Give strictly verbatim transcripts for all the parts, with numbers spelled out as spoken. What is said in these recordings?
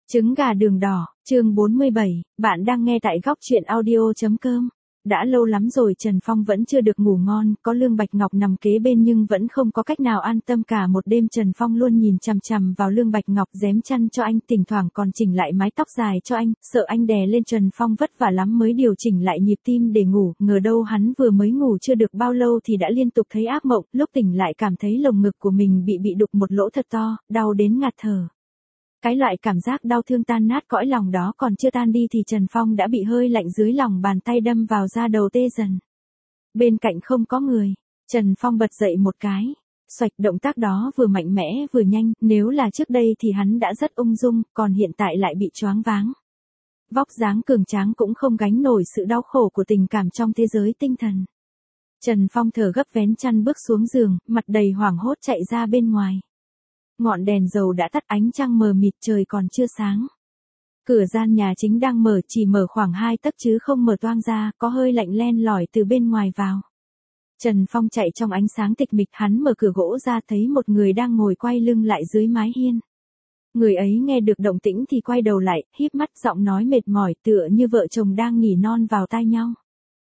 Trứng gà đường đỏ, chương bốn mươi bảy, bạn đang nghe tại góc truyện audio.com. Đã lâu lắm rồi Trần Phong vẫn chưa được ngủ ngon, có Lương Bạch Ngọc nằm kế bên nhưng vẫn không có cách nào an tâm. Cả một đêm Trần Phong luôn nhìn chằm chằm vào Lương Bạch Ngọc, rém chăn cho anh, thỉnh thoảng còn chỉnh lại mái tóc dài cho anh, sợ anh đè lên. Trần Phong vất vả lắm mới điều chỉnh lại nhịp tim để ngủ, ngờ đâu hắn vừa mới ngủ chưa được bao lâu thì đã liên tục thấy ác mộng, lúc tỉnh lại cảm thấy lồng ngực của mình bị bị đục một lỗ thật to, đau đến ngạt thở. Cái loại cảm giác đau thương tan nát cõi lòng đó còn chưa tan đi thì Trần Phong đã bị hơi lạnh dưới lòng bàn tay đâm vào da đầu tê dần. Bên cạnh không có người, Trần Phong bật dậy một cái. Xoạch, động tác đó vừa mạnh mẽ vừa nhanh, nếu là trước đây thì hắn đã rất ung dung, còn hiện tại lại bị choáng váng. Vóc dáng cường tráng cũng không gánh nổi sự đau khổ của tình cảm trong thế giới tinh thần. Trần Phong thở gấp vén chăn bước xuống giường, mặt đầy hoảng hốt chạy ra bên ngoài. Ngọn đèn dầu đã tắt, ánh trăng mờ mịt, trời còn chưa sáng. Cửa gian nhà chính đang mở, chỉ mở khoảng hai tấc chứ không mở toang ra, có hơi lạnh len lỏi từ bên ngoài vào. Trần Phong chạy trong ánh sáng tịch mịch, hắn mở cửa gỗ ra thấy một người đang ngồi quay lưng lại dưới mái hiên. Người ấy nghe được động tĩnh thì quay đầu lại, híp mắt, giọng nói mệt mỏi tựa như vợ chồng đang nghỉ non vào tai nhau.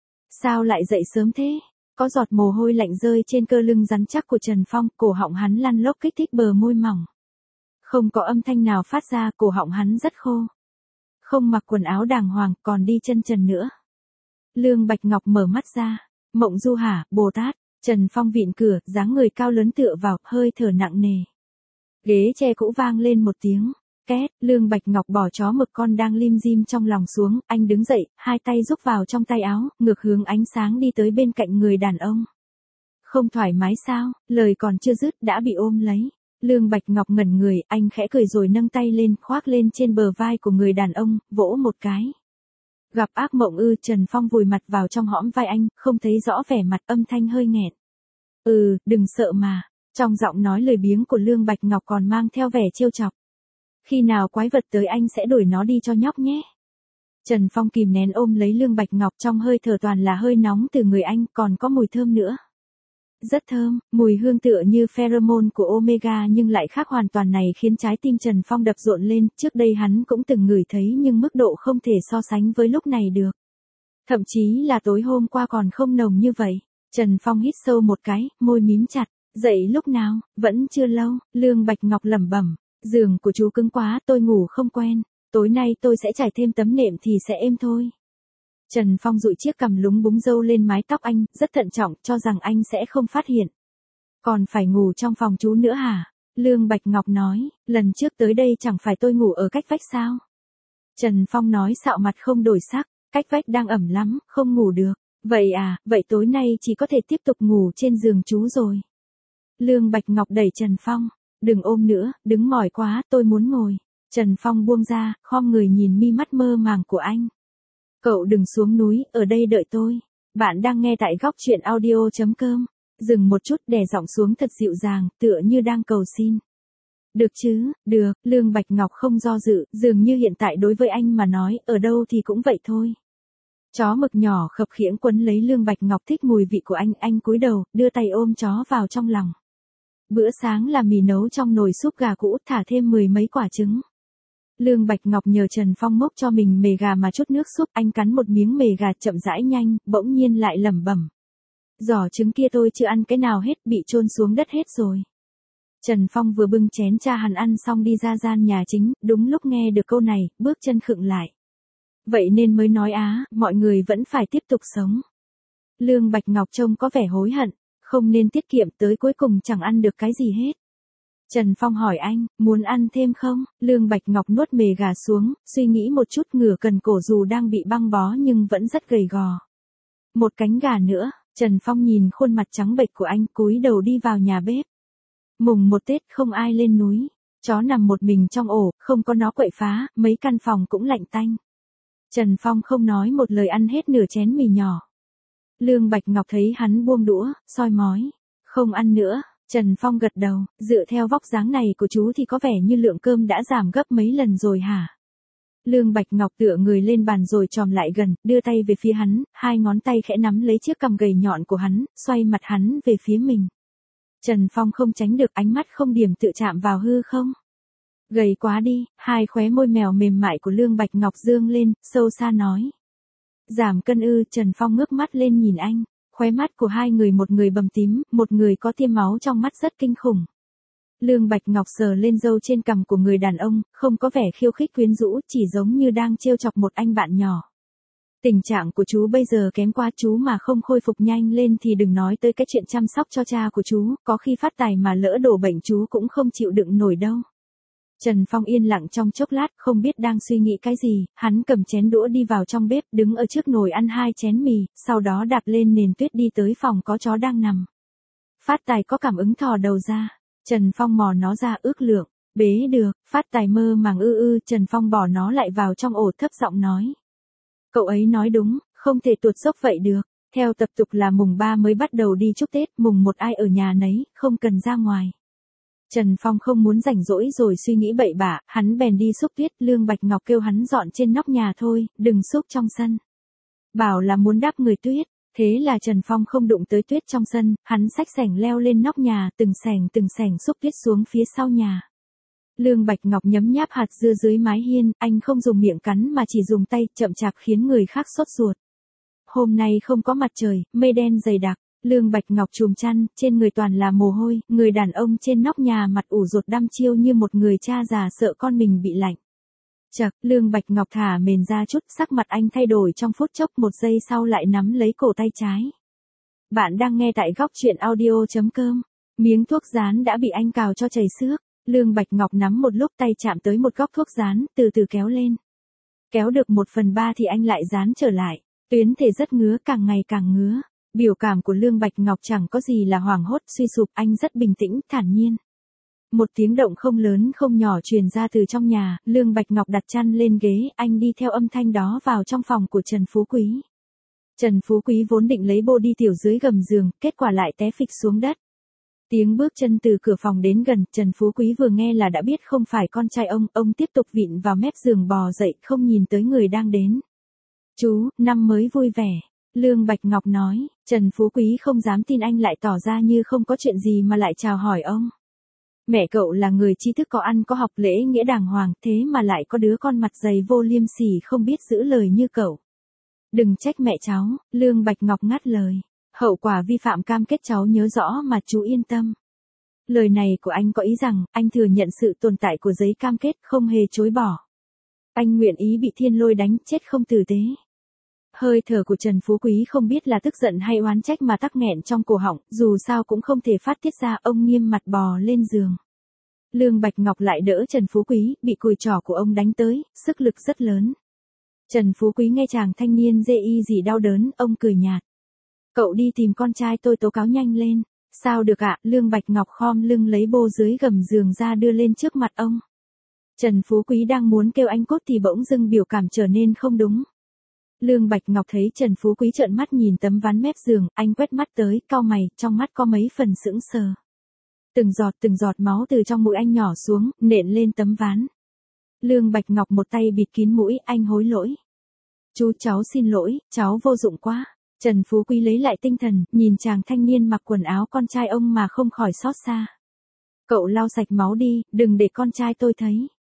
Sao lại dậy sớm thế? Có giọt mồ hôi lạnh rơi trên cơ lưng rắn chắc của Trần Phong, cổ họng hắn lăn lóc kích thích bờ môi mỏng. Không có âm thanh nào phát ra, cổ họng hắn rất khô. Không mặc quần áo đàng hoàng, còn đi chân trần nữa. Lương Bạch Ngọc mở mắt ra. Mộng Du hả, Bồ Tát. Trần Phong vịn cửa, dáng người cao lớn tựa vào, hơi thở nặng nề. Ghế tre cũ vang lên một tiếng. Két, Lương Bạch Ngọc bỏ chó mực con đang lim dim trong lòng xuống, anh đứng dậy, hai tay rúc vào trong tay áo, ngược hướng ánh sáng đi tới bên cạnh người đàn ông. Không thoải mái sao? Lời còn chưa dứt đã bị ôm lấy. Lương Bạch Ngọc ngẩn người, anh khẽ cười rồi nâng tay lên, khoác lên trên bờ vai của người đàn ông, vỗ một cái. Gặp ác mộng ư? Trần Phong vùi mặt vào trong hõm vai anh, không thấy rõ vẻ mặt, âm thanh hơi nghẹn. Ừ, đừng sợ mà. Trong giọng nói lười biếng của Lương Bạch Ngọc còn mang theo vẻ trêu chọc. Khi nào quái vật tới anh sẽ đuổi nó đi cho nhóc nhé. Trần Phong kìm nén ôm lấy Lương Bạch Ngọc, trong hơi thở toàn là hơi nóng từ người anh, còn có mùi thơm nữa. Rất thơm, mùi hương tựa như pheromone của Omega nhưng lại khác hoàn toàn, này khiến trái tim Trần Phong đập rộn lên, trước đây hắn cũng từng ngửi thấy nhưng mức độ không thể so sánh với lúc này được. Thậm chí là tối hôm qua còn không nồng như vậy. Trần Phong hít sâu một cái, môi mím chặt, dậy lúc nào, vẫn chưa lâu, Lương Bạch Ngọc lẩm bẩm. Giường của chú cứng quá, tôi ngủ không quen, tối nay tôi sẽ trải thêm tấm nệm thì sẽ êm thôi. Trần Phong dụi chiếc cằm lúng búng râu lên mái tóc anh, rất thận trọng, cho rằng anh sẽ không phát hiện. Còn phải ngủ trong phòng chú nữa hả? Lương Bạch Ngọc nói, lần trước tới đây chẳng phải tôi ngủ ở cách vách sao? Trần Phong nói xạo mặt không đổi sắc, cách vách đang ẩm lắm, không ngủ được. Vậy à, vậy tối nay chỉ có thể tiếp tục ngủ trên giường chú rồi. Lương Bạch Ngọc đẩy Trần Phong. Đừng ôm nữa, đứng mỏi quá, tôi muốn ngồi. Trần Phong buông ra, khom người nhìn mi mắt mơ màng của anh. Cậu đừng xuống núi, ở đây đợi tôi. Bạn đang nghe tại góc truyện audio.com. Dừng một chút, đè giọng xuống thật dịu dàng, tựa như đang cầu xin. Được chứ, được, Lương Bạch Ngọc không do dự, dường như hiện tại đối với anh mà nói, ở đâu thì cũng vậy thôi. Chó mực nhỏ khập khiễng quấn lấy Lương Bạch Ngọc, thích mùi vị của anh, anh cúi đầu, đưa tay ôm chó vào trong lòng. Bữa sáng là mì nấu trong nồi súp gà cũ, thả thêm mười mấy quả trứng. Lương Bạch Ngọc nhờ Trần Phong mốc cho mình mề gà mà chút nước súp, anh cắn một miếng mề gà chậm rãi nhanh, bỗng nhiên lại lẩm bẩm. Giỏ trứng kia tôi chưa ăn cái nào hết, bị chôn xuống đất hết rồi. Trần Phong vừa bưng chén cha hắn ăn xong đi ra gian nhà chính, đúng lúc nghe được câu này, bước chân khựng lại. Vậy nên mới nói á, mọi người vẫn phải tiếp tục sống. Lương Bạch Ngọc trông có vẻ hối hận. Không nên tiết kiệm, tới cuối cùng chẳng ăn được cái gì hết. Trần Phong hỏi anh, muốn ăn thêm không? Lương Bạch Ngọc nuốt mề gà xuống, suy nghĩ một chút, ngửa cần cổ dù đang bị băng bó nhưng vẫn rất gầy gò. Một cánh gà nữa, Trần Phong nhìn khuôn mặt trắng bệch của anh, cúi đầu đi vào nhà bếp. Mùng một Tết không ai lên núi, chó nằm một mình trong ổ, không có nó quậy phá, mấy căn phòng cũng lạnh tanh. Trần Phong không nói một lời ăn hết nửa chén mì nhỏ. Lương Bạch Ngọc thấy hắn buông đũa, soi mói. Không ăn nữa, Trần Phong gật đầu, dựa theo vóc dáng này của chú thì có vẻ như lượng cơm đã giảm gấp mấy lần rồi hả? Lương Bạch Ngọc tựa người lên bàn rồi chòm lại gần, đưa tay về phía hắn, hai ngón tay khẽ nắm lấy chiếc cằm gầy nhọn của hắn, xoay mặt hắn về phía mình. Trần Phong không tránh được, ánh mắt không điểm tự chạm vào hư không. Gầy quá đi, hai khóe môi mèo mềm mại của Lương Bạch Ngọc dương lên, sâu xa nói. Giảm cân ư, Trần Phong ngước mắt lên nhìn anh, khóe mắt của hai người, một người bầm tím, một người có tia máu trong mắt rất kinh khủng. Lương Bạch Ngọc sờ lên râu trên cằm của người đàn ông, không có vẻ khiêu khích quyến rũ, chỉ giống như đang trêu chọc một anh bạn nhỏ. Tình trạng của chú bây giờ kém quá, chú mà không khôi phục nhanh lên thì đừng nói tới cái chuyện chăm sóc cho cha của chú, có khi Phát Tài mà lỡ đổ bệnh chú cũng không chịu đựng nổi đâu. Trần Phong yên lặng trong chốc lát, không biết đang suy nghĩ cái gì, hắn cầm chén đũa đi vào trong bếp, đứng ở trước nồi ăn hai chén mì, sau đó đạp lên nền tuyết đi tới phòng có chó đang nằm. Phát Tài có cảm ứng thò đầu ra, Trần Phong mò nó ra ước lượng, bế được, Phát Tài mơ màng ư ư, Trần Phong bỏ nó lại vào trong ổ thấp giọng nói. Cậu ấy nói đúng, không thể tuột dốc vậy được, theo tập tục là mùng ba mới bắt đầu đi chúc Tết, mùng một ai ở nhà nấy, không cần ra ngoài. Trần Phong không muốn rảnh rỗi rồi suy nghĩ bậy bạ, hắn bèn đi xúc tuyết, Lương Bạch Ngọc kêu hắn dọn trên nóc nhà thôi, đừng xúc trong sân. Bảo là muốn đắp người tuyết, thế là Trần Phong không đụng tới tuyết trong sân, hắn xách xẻng leo lên nóc nhà, từng xẻng từng xẻng xúc tuyết xuống phía sau nhà. Lương Bạch Ngọc nhấm nháp hạt dưa dưới mái hiên, anh không dùng miệng cắn mà chỉ dùng tay, chậm chạp khiến người khác sốt ruột. Hôm nay không có mặt trời, mây đen dày đặc. Lương Bạch Ngọc chùm chăn, trên người toàn là mồ hôi, người đàn ông trên nóc nhà mặt ủ rột đăm chiêu như một người cha già sợ con mình bị lạnh. Chậc, Lương Bạch Ngọc thả mền ra chút, sắc mặt anh thay đổi trong phút chốc, một giây sau lại nắm lấy cổ tay trái. Bạn đang nghe tại góc truyện audio chấm com. Miếng thuốc dán đã bị anh cào cho chảy xước. Lương Bạch Ngọc nắm một lúc, tay chạm tới một góc thuốc dán, từ từ kéo lên. Kéo được một phần ba thì anh lại dán trở lại. Tuyến thể rất ngứa, càng ngày càng ngứa. Biểu cảm của Lương Bạch Ngọc chẳng có gì là hoảng hốt, suy sụp, anh rất bình tĩnh, thản nhiên. Một tiếng động không lớn không nhỏ truyền ra từ trong nhà, Lương Bạch Ngọc đặt chăn lên ghế, anh đi theo âm thanh đó vào trong phòng của Trần Phú Quý. Trần Phú Quý vốn định lấy bô đi tiểu dưới gầm giường, kết quả lại té phịch xuống đất. Tiếng bước chân từ cửa phòng đến gần, Trần Phú Quý vừa nghe là đã biết không phải con trai ông, ông tiếp tục vịn vào mép giường bò dậy, không nhìn tới người đang đến. Chú, năm mới vui vẻ. Lương Bạch Ngọc nói, Trần Phú Quý không dám tin anh lại tỏ ra như không có chuyện gì mà lại chào hỏi ông. Mẹ cậu là người tri thức có ăn có học, lễ nghĩa đàng hoàng, thế mà lại có đứa con mặt dày vô liêm sỉ không biết giữ lời như cậu. Đừng trách mẹ cháu, Lương Bạch Ngọc ngắt lời. Hậu quả vi phạm cam kết cháu nhớ rõ mà chú yên tâm. Lời này của anh có ý rằng, anh thừa nhận sự tồn tại của giấy cam kết, không hề chối bỏ. Anh nguyện ý bị thiên lôi đánh chết không tử tế. Hơi thở của Trần Phú Quý không biết là tức giận hay oán trách mà tắc nghẹn trong cổ họng, dù sao cũng không thể phát tiết ra, ông nghiêm mặt bò lên giường. Lương Bạch Ngọc lại đỡ Trần Phú Quý, bị cùi trỏ của ông đánh tới, sức lực rất lớn. Trần Phú Quý nghe chàng thanh niên dê y gì đau đớn, ông cười nhạt. Cậu đi tìm con trai tôi tố cáo nhanh lên. Sao được ạ, Lương Bạch Ngọc khom lưng lấy bô dưới gầm giường ra đưa lên trước mặt ông. Trần Phú Quý đang muốn kêu anh cút thì bỗng dưng biểu cảm trở nên không đúng. Lương Bạch Ngọc thấy Trần Phú Quý trợn mắt nhìn tấm ván mép giường, anh quét mắt tới, cau mày, trong mắt có mấy phần sững sờ. Từng giọt từng giọt máu từ trong mũi anh nhỏ xuống, nện lên tấm ván. Lương Bạch Ngọc một tay bịt kín mũi, anh hối lỗi. Chú cháu xin lỗi, cháu vô dụng quá. Trần Phú Quý lấy lại tinh thần, nhìn chàng thanh niên mặc quần áo con trai ông mà không khỏi xót xa. Cậu lau sạch máu đi, đừng để con trai tôi thấy.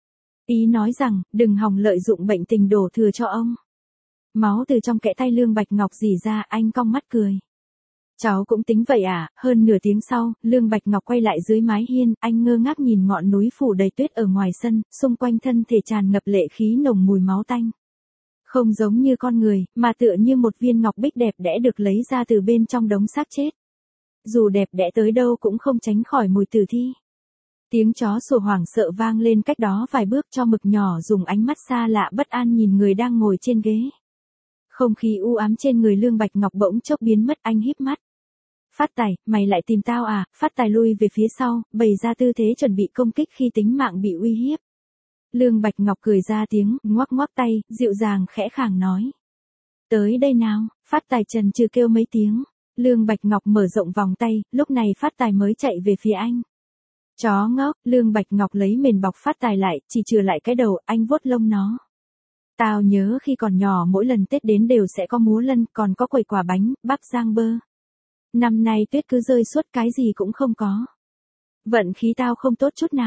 Ý nói rằng, đừng hòng lợi dụng bệnh tình đổ thừa cho ông. Máu từ trong kẽ tay Lương Bạch Ngọc rỉ ra, anh cong mắt cười. Cháu cũng tính vậy à, hơn nửa tiếng sau, Lương Bạch Ngọc quay lại dưới mái hiên, anh ngơ ngác nhìn ngọn núi phủ đầy tuyết ở ngoài sân, xung quanh thân thể tràn ngập lệ khí nồng mùi máu tanh. Không giống như con người, mà tựa như một viên ngọc bích đẹp đẽ được lấy ra từ bên trong đống xác chết. Dù đẹp đẽ tới đâu cũng không tránh khỏi mùi tử thi. Tiếng chó sủa hoảng sợ vang lên cách đó vài bước, cho mực nhỏ dùng ánh mắt xa lạ bất an nhìn người đang ngồi trên ghế. Không khí u ám trên người Lương Bạch Ngọc bỗng chốc biến mất, anh híp mắt. Phát Tài, mày lại tìm tao à? Phát Tài lui về phía sau, bày ra tư thế chuẩn bị công kích khi tính mạng bị uy hiếp. Lương Bạch Ngọc cười ra tiếng, ngoắc ngoắc tay, dịu dàng khẽ khàng nói. Tới đây nào, Phát Tài trần trừ kêu mấy tiếng. Lương Bạch Ngọc mở rộng vòng tay, lúc này Phát Tài mới chạy về phía anh. Chó ngốc, Lương Bạch Ngọc lấy mền bọc Phát Tài lại, chỉ chừa lại cái đầu, anh vuốt lông nó. Tao nhớ khi còn nhỏ mỗi lần Tết đến đều sẽ có múa lân, còn có quẩy quả bánh, bắp rang bơ. Năm nay tuyết cứ rơi suốt, cái gì cũng không có. Vận khí tao không tốt chút nào.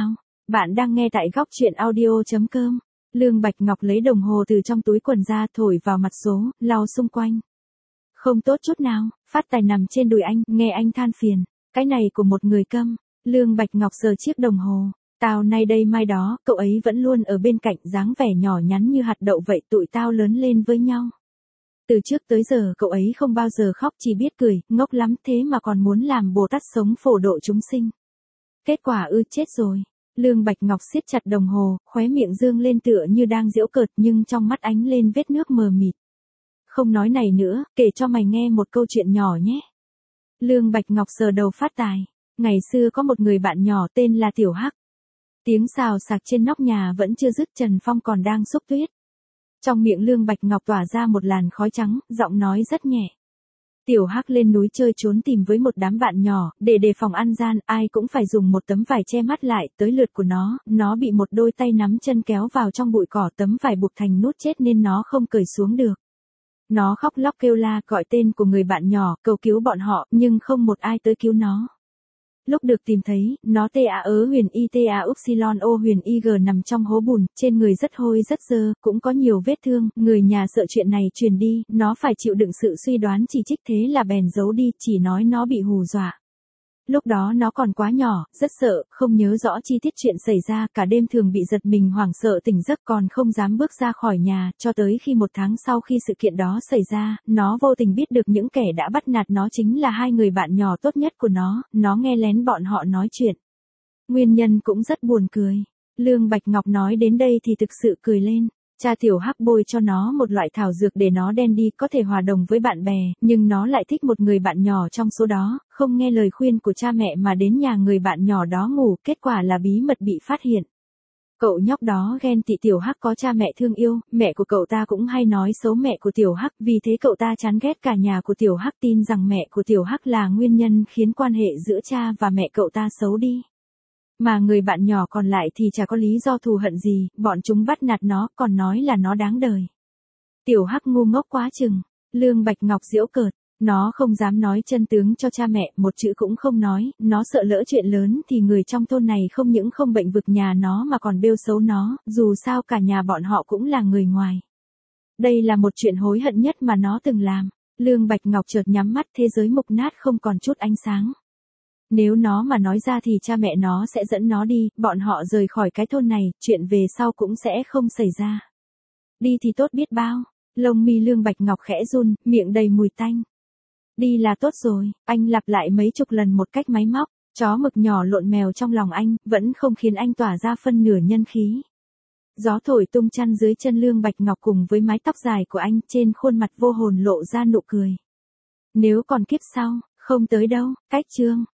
Bạn đang nghe tại góc chuyện audio.com. Lương Bạch Ngọc lấy đồng hồ từ trong túi quần ra thổi vào mặt số, lau xung quanh. Không tốt chút nào, Phát Tài nằm trên đùi anh, nghe anh than phiền. Cái này của một người câm. Lương Bạch Ngọc sờ chiếc đồng hồ. Tao nay đây mai đó, cậu ấy vẫn luôn ở bên cạnh, dáng vẻ nhỏ nhắn như hạt đậu vậy, tụi tao lớn lên với nhau. Từ trước tới giờ cậu ấy không bao giờ khóc, chỉ biết cười, ngốc lắm thế mà còn muốn làm Bồ Tát sống phổ độ chúng sinh. Kết quả ư, chết rồi. Lương Bạch Ngọc siết chặt đồng hồ, khóe miệng dương lên tựa như đang giễu cợt, nhưng trong mắt ánh lên vết nước mờ mịt. Không nói này nữa, kể cho mày nghe một câu chuyện nhỏ nhé. Lương Bạch Ngọc sờ đầu Phát Tài. Ngày xưa có một người bạn nhỏ tên là Tiểu Hắc. Tiếng xào xạc trên nóc nhà vẫn chưa dứt, Trần Phong còn đang xúc tuyết. Trong miệng Lương Bạch Ngọc tỏa ra một làn khói trắng, giọng nói rất nhẹ. Tiểu Hắc lên núi chơi trốn tìm với một đám bạn nhỏ, để đề phòng ăn gian, ai cũng phải dùng một tấm vải che mắt lại, tới lượt của nó, nó bị một đôi tay nắm chân kéo vào trong bụi cỏ, tấm vải buộc thành nút chết nên nó không cởi xuống được. Nó khóc lóc kêu la gọi tên của người bạn nhỏ, cầu cứu bọn họ, nhưng không một ai tới cứu nó. Lúc được tìm thấy, nó tê a ớ huyền y tê a upsilon o huyền y g nằm trong hố bùn, trên người rất hôi rất dơ, cũng có nhiều vết thương, người nhà sợ chuyện này truyền đi, nó phải chịu đựng sự suy đoán chỉ trích, thế là bèn giấu đi, chỉ nói nó bị hù dọa. Lúc đó nó còn quá nhỏ, rất sợ, không nhớ rõ chi tiết chuyện xảy ra, cả đêm thường bị giật mình hoảng sợ tỉnh giấc, còn không dám bước ra khỏi nhà, cho tới khi một tháng sau khi sự kiện đó xảy ra, nó vô tình biết được những kẻ đã bắt nạt nó chính là hai người bạn nhỏ tốt nhất của nó, nó nghe lén bọn họ nói chuyện. Nguyên nhân cũng rất buồn cười. Lương Bạch Ngọc nói đến đây thì thực sự cười lên. Cha Tiểu Hắc bôi cho nó một loại thảo dược để nó đen đi, có thể hòa đồng với bạn bè, nhưng nó lại thích một người bạn nhỏ trong số đó, không nghe lời khuyên của cha mẹ mà đến nhà người bạn nhỏ đó ngủ, kết quả là bí mật bị phát hiện. Cậu nhóc đó ghen tị Tiểu Hắc có cha mẹ thương yêu, mẹ của cậu ta cũng hay nói xấu mẹ của Tiểu Hắc, vì thế cậu ta chán ghét cả nhà của Tiểu Hắc, tin rằng mẹ của Tiểu Hắc là nguyên nhân khiến quan hệ giữa cha và mẹ cậu ta xấu đi. Mà người bạn nhỏ còn lại thì chả có lý do thù hận gì, bọn chúng bắt nạt nó, còn nói là nó đáng đời. Tiểu Hắc ngu ngốc quá chừng. Lương Bạch Ngọc giễu cợt. Nó không dám nói chân tướng cho cha mẹ, một chữ cũng không nói, nó sợ lỡ chuyện lớn thì người trong thôn này không những không bênh vực nhà nó mà còn bêu xấu nó, dù sao cả nhà bọn họ cũng là người ngoài. Đây là một chuyện hối hận nhất mà nó từng làm. Lương Bạch Ngọc chợt nhắm mắt, thế giới mục nát không còn chút ánh sáng. Nếu nó mà nói ra thì cha mẹ nó sẽ dẫn nó đi, bọn họ rời khỏi cái thôn này, chuyện về sau cũng sẽ không xảy ra. Đi thì tốt biết bao. Lông mi Lương Bạch Ngọc khẽ run, miệng đầy mùi tanh. Đi là tốt rồi, anh lặp lại mấy chục lần một cách máy móc. Chó mực nhỏ lộn mèo trong lòng anh, vẫn không khiến anh tỏa ra phân nửa nhân khí. Gió thổi tung chăn dưới chân Lương Bạch Ngọc cùng với mái tóc dài của anh, trên khuôn mặt vô hồn lộ ra nụ cười. Nếu còn kiếp sau, không tới đâu, cách chương.